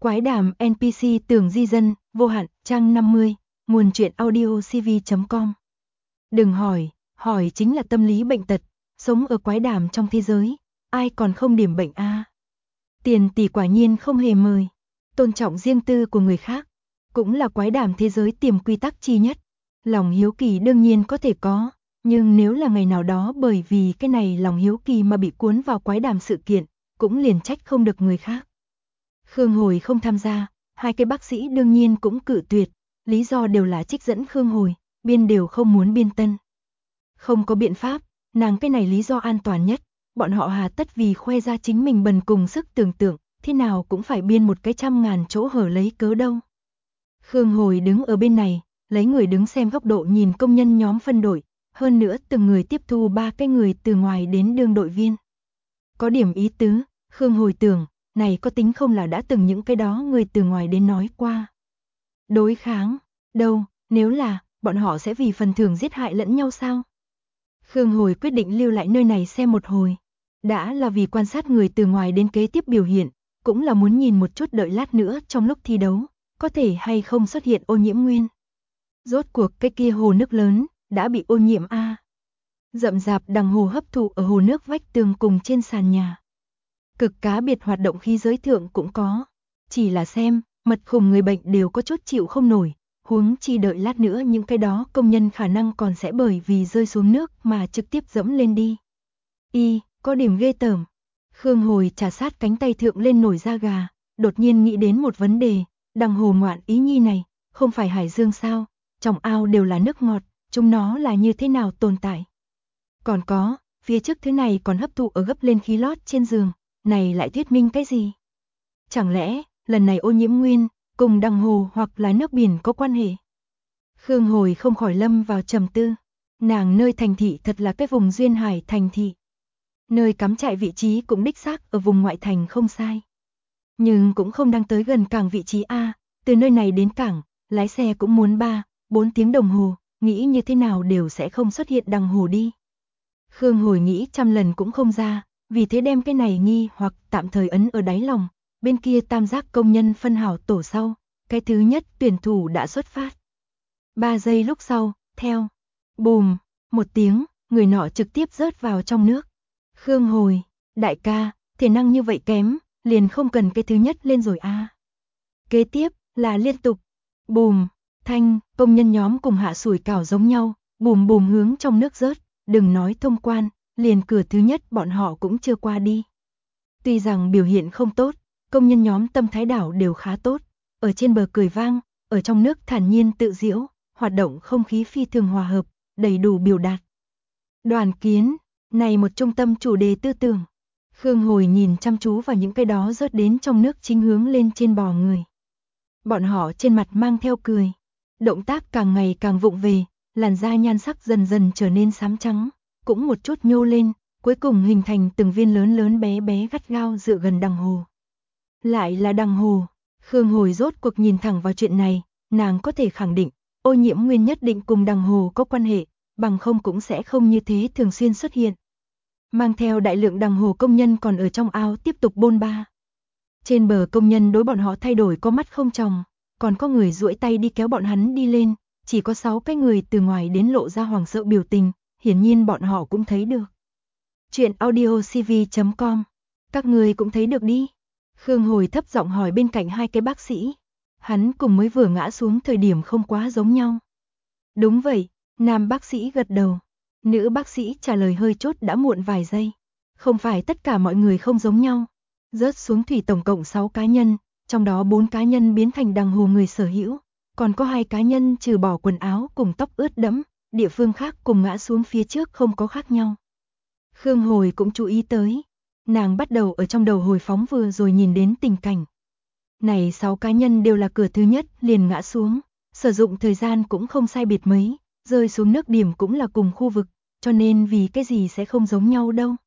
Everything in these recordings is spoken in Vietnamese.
Quái đàm NPC tưởng di dân, vô hạn, trang 50, nguồn truyện audio cv.com. Đừng hỏi, hỏi chính là tâm lý bệnh tật, sống ở quái đàm trong thế giới, ai còn không điểm bệnh a? Tiền tỷ quả nhiên không hề mời, tôn trọng riêng tư của người khác, cũng là quái đàm thế giới tiềm quy tắc chi nhất. Lòng hiếu kỳ đương nhiên có thể có, nhưng nếu là ngày nào đó bởi vì cái này lòng hiếu kỳ mà bị cuốn vào quái đàm sự kiện, cũng liền trách không được người khác. Khương Hồi không tham gia, hai cái bác sĩ đương nhiên cũng cự tuyệt, lý do đều là trích dẫn Khương Hồi, biên đều không muốn biên tân. Không có biện pháp, nàng cái này lý do an toàn nhất, bọn họ hà tất vì khoe ra chính mình bần cùng sức tưởng tượng, thế nào cũng phải biên một cái 100.000 chỗ hở lấy cớ đâu. Khương Hồi đứng ở bên này, lấy người đứng xem góc độ nhìn công nhân nhóm phân đội, hơn nữa từng người tiếp thu 3 cái người từ ngoài đến đương đội viên. Có điểm ý tứ, Khương Hồi tưởng, này có tính không là đã từng những cái đó người từ ngoài đến nói qua. Đối kháng, đâu, nếu là, bọn họ sẽ vì phần thưởng giết hại lẫn nhau sao? Khương Hồi quyết định lưu lại nơi này xem một hồi. Đã là vì quan sát người từ ngoài đến kế tiếp biểu hiện, cũng là muốn nhìn một chút đợi lát nữa trong lúc thi đấu, có thể hay không xuất hiện ô nhiễm nguyên. Rốt cuộc cái kia hồ nước lớn, đã bị ô nhiễm a. Rậm rạp đằng hồ hấp thụ ở hồ nước vách tường cùng trên sàn nhà. Cực cá biệt hoạt động khí giới thượng cũng có. Chỉ là xem, mật khủng người bệnh đều có chút chịu không nổi, huống chi đợi lát nữa những cái đó công nhân khả năng còn sẽ bởi vì rơi xuống nước mà trực tiếp dẫm lên đi. Có điểm ghê tởm. Khương Hồi trà sát cánh tay thượng lên nổi da gà, đột nhiên nghĩ đến một vấn đề, đằng hồ ngoạn ý nhi này, không phải hải dương sao, trong ao đều là nước ngọt, chúng nó là như thế nào tồn tại. Còn có, phía trước thứ này còn hấp thụ ở gấp lên khí lót trên giường, này lại thuyết minh cái gì? Chẳng lẽ, lần này ô nhiễm nguyên, cùng đằng hồ hoặc là nước biển có quan hệ? Khương Hồi không khỏi lâm vào trầm tư, nàng nơi thành thị thật là cái vùng duyên hải thành thị. Nơi cắm trại vị trí cũng đích xác ở vùng ngoại thành không sai. Nhưng cũng không đang tới gần cảng vị trí A, từ nơi này đến cảng, lái xe cũng muốn 3-4 tiếng đồng hồ, nghĩ như thế nào đều sẽ không xuất hiện đằng hồ đi. Khương Hồi nghĩ trăm lần cũng không ra, vì thế đem cái này nghi hoặc tạm thời ấn ở đáy lòng, bên kia tam giác công nhân phân hảo tổ sau, cái thứ nhất tuyển thủ đã xuất phát. 3 giây lúc sau, theo, bùm, một tiếng, người nọ trực tiếp rớt vào trong nước. Khương Hồi, đại ca, thể năng như vậy kém, liền không cần cái thứ nhất lên rồi a. Kế tiếp, là liên tục, bùm, thanh, công nhân nhóm cùng hạ sủi cảo giống nhau, bùm bùm hướng trong nước rớt, đừng nói thông quan, liền cửa thứ nhất bọn họ cũng chưa qua đi. Tuy rằng biểu hiện không tốt, công nhân nhóm tâm thái đảo đều khá tốt, ở trên bờ cười vang, ở trong nước thản nhiên tự diễu, hoạt động không khí phi thường hòa hợp, đầy đủ biểu đạt. Đoàn kiến, này một trung tâm chủ đề tư tưởng. Khương Hồi nhìn chăm chú vào những cái đó rớt đến trong nước chính hướng lên trên bò người. Bọn họ trên mặt mang theo cười, động tác càng ngày càng vụng về, làn da nhan sắc dần dần trở nên xám trắng, cũng một chút nhô lên, cuối cùng hình thành từng viên lớn lớn bé bé gắt gao dựa gần đằng hồ. Lại là đằng hồ, Khương Hồi rốt cuộc nhìn thẳng vào chuyện này, nàng có thể khẳng định, ô nhiễm nguyên nhất định cùng đằng hồ có quan hệ, bằng không cũng sẽ không như thế thường xuyên xuất hiện. Mang theo đại lượng đằng hồ công nhân còn ở trong ao tiếp tục bôn ba. Trên bờ công nhân đối bọn họ thay đổi có mắt không tròng, còn có người duỗi tay đi kéo bọn hắn đi lên, chỉ có 6 cái người từ ngoài đến lộ ra hoảng sợ biểu tình, hiển nhiên bọn họ cũng thấy được. Chuyện audio cv.com, các người cũng thấy được đi. Khương Hồi thấp giọng hỏi bên cạnh hai cái bác sĩ, hắn cùng mới vừa ngã xuống thời điểm không quá giống nhau. Đúng vậy, nam bác sĩ gật đầu. Nữ bác sĩ trả lời hơi chốt đã muộn vài giây. Không phải tất cả mọi người không giống nhau. Rớt xuống thủy tổng cộng 6 cá nhân, trong đó 4 cá nhân biến thành đằng hồ người sở hữu, còn có 2 cá nhân trừ bỏ quần áo cùng tóc ướt đẫm, địa phương khác cùng ngã xuống phía trước không có khác nhau. Khương Hồi cũng chú ý tới, nàng bắt đầu ở trong đầu hồi phóng vừa rồi nhìn đến tình cảnh. Này 6 cá nhân đều là cửa thứ nhất liền ngã xuống, sử dụng thời gian cũng không sai biệt mấy, rơi xuống nước điểm cũng là cùng khu vực, cho nên vì cái gì sẽ không giống nhau đâu.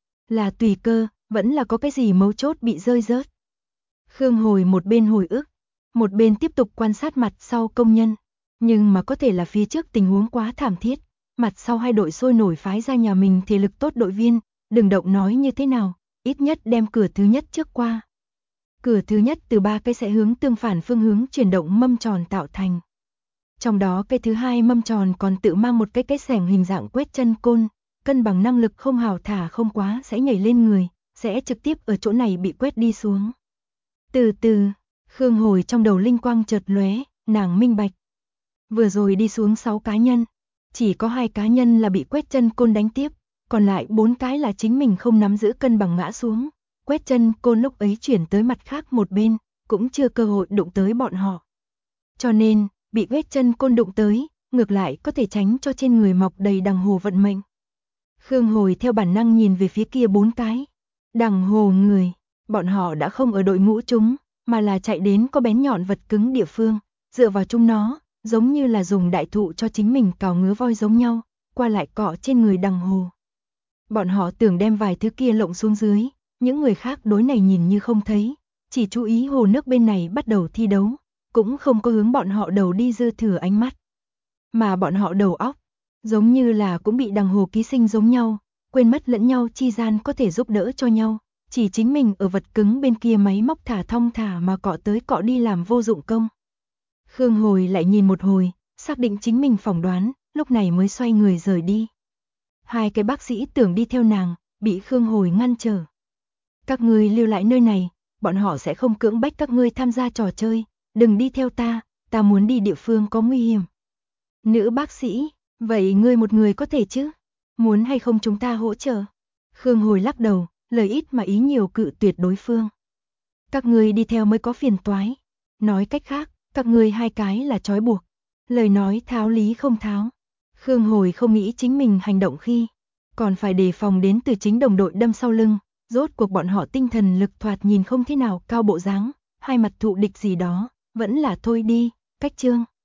Là tùy cơ, vẫn là có cái gì mấu chốt bị rơi rớt. Khương Hồi một bên hồi ức, một bên tiếp tục quan sát mặt sau công nhân, nhưng mà có thể là phía trước tình huống quá thảm thiết, mặt sau hai đội sôi nổi phái ra nhà mình thể lực tốt đội viên, đừng động nói như thế nào, ít nhất đem cửa thứ nhất trước qua. Cửa thứ nhất từ 3 cái sẽ hướng tương phản phương hướng chuyển động mâm tròn tạo thành. Trong đó cái thứ hai mâm tròn còn tự mang một cái xẻng hình dạng quét chân côn, cân bằng năng lực không hào thả không quá sẽ nhảy lên người, sẽ trực tiếp ở chỗ này bị quét đi xuống. Từ từ, Khương Hồi trong đầu linh quang chợt lóe, nàng minh bạch. Vừa rồi đi xuống 6 cá nhân, chỉ có 2 cá nhân là bị quét chân côn đánh tiếp, còn lại 4 cái là chính mình không nắm giữ cân bằng ngã xuống. Quét chân côn lúc ấy chuyển tới mặt khác một bên, cũng chưa cơ hội đụng tới bọn họ. Cho nên, bị quét chân côn đụng tới, ngược lại có thể tránh cho trên người mọc đầy đằng hồ vận mệnh. Khương Hồi theo bản năng nhìn về phía kia 4 cái. Đằng hồ người, bọn họ đã không ở đội ngũ chúng, mà là chạy đến có bén nhọn vật cứng địa phương, dựa vào chúng nó, giống như là dùng đại thụ cho chính mình cào ngứa voi giống nhau, qua lại cọ trên người đằng hồ. Bọn họ tưởng đem vài thứ kia lộng xuống dưới, những người khác đối này nhìn như không thấy, chỉ chú ý hồ nước bên này bắt đầu thi đấu, cũng không có hướng bọn họ đầu đi dư thừa ánh mắt. Mà bọn họ đầu óc, giống như là cũng bị đằng hồ ký sinh giống nhau, quên mất lẫn nhau chi gian có thể giúp đỡ cho nhau, chỉ chính mình ở vật cứng bên kia máy móc thả thong thả mà cọ tới cọ đi làm vô dụng công. Khương Hồi lại nhìn một hồi, xác định chính mình phỏng đoán, lúc này mới xoay người rời đi. 2 cái bác sĩ tưởng đi theo nàng, bị Khương Hồi ngăn trở. Các ngươi lưu lại nơi này, bọn họ sẽ không cưỡng bách các ngươi tham gia trò chơi, đừng đi theo ta muốn đi địa phương có nguy hiểm. Nữ bác sĩ, vậy ngươi một người có thể chứ? Muốn hay không chúng ta hỗ trợ? Khương Hồi lắc đầu, lời ít mà ý nhiều cự tuyệt đối phương. Các ngươi đi theo mới có phiền toái. Nói cách khác, các ngươi 2 cái là trói buộc. Lời nói tháo lý không tháo. Khương Hồi không nghĩ chính mình hành động khi, còn phải đề phòng đến từ chính đồng đội đâm sau lưng. Rốt cuộc bọn họ tinh thần lực thoạt nhìn không thế nào cao bộ dáng, hai mặt thụ địch gì đó, vẫn là thôi đi, cách chương.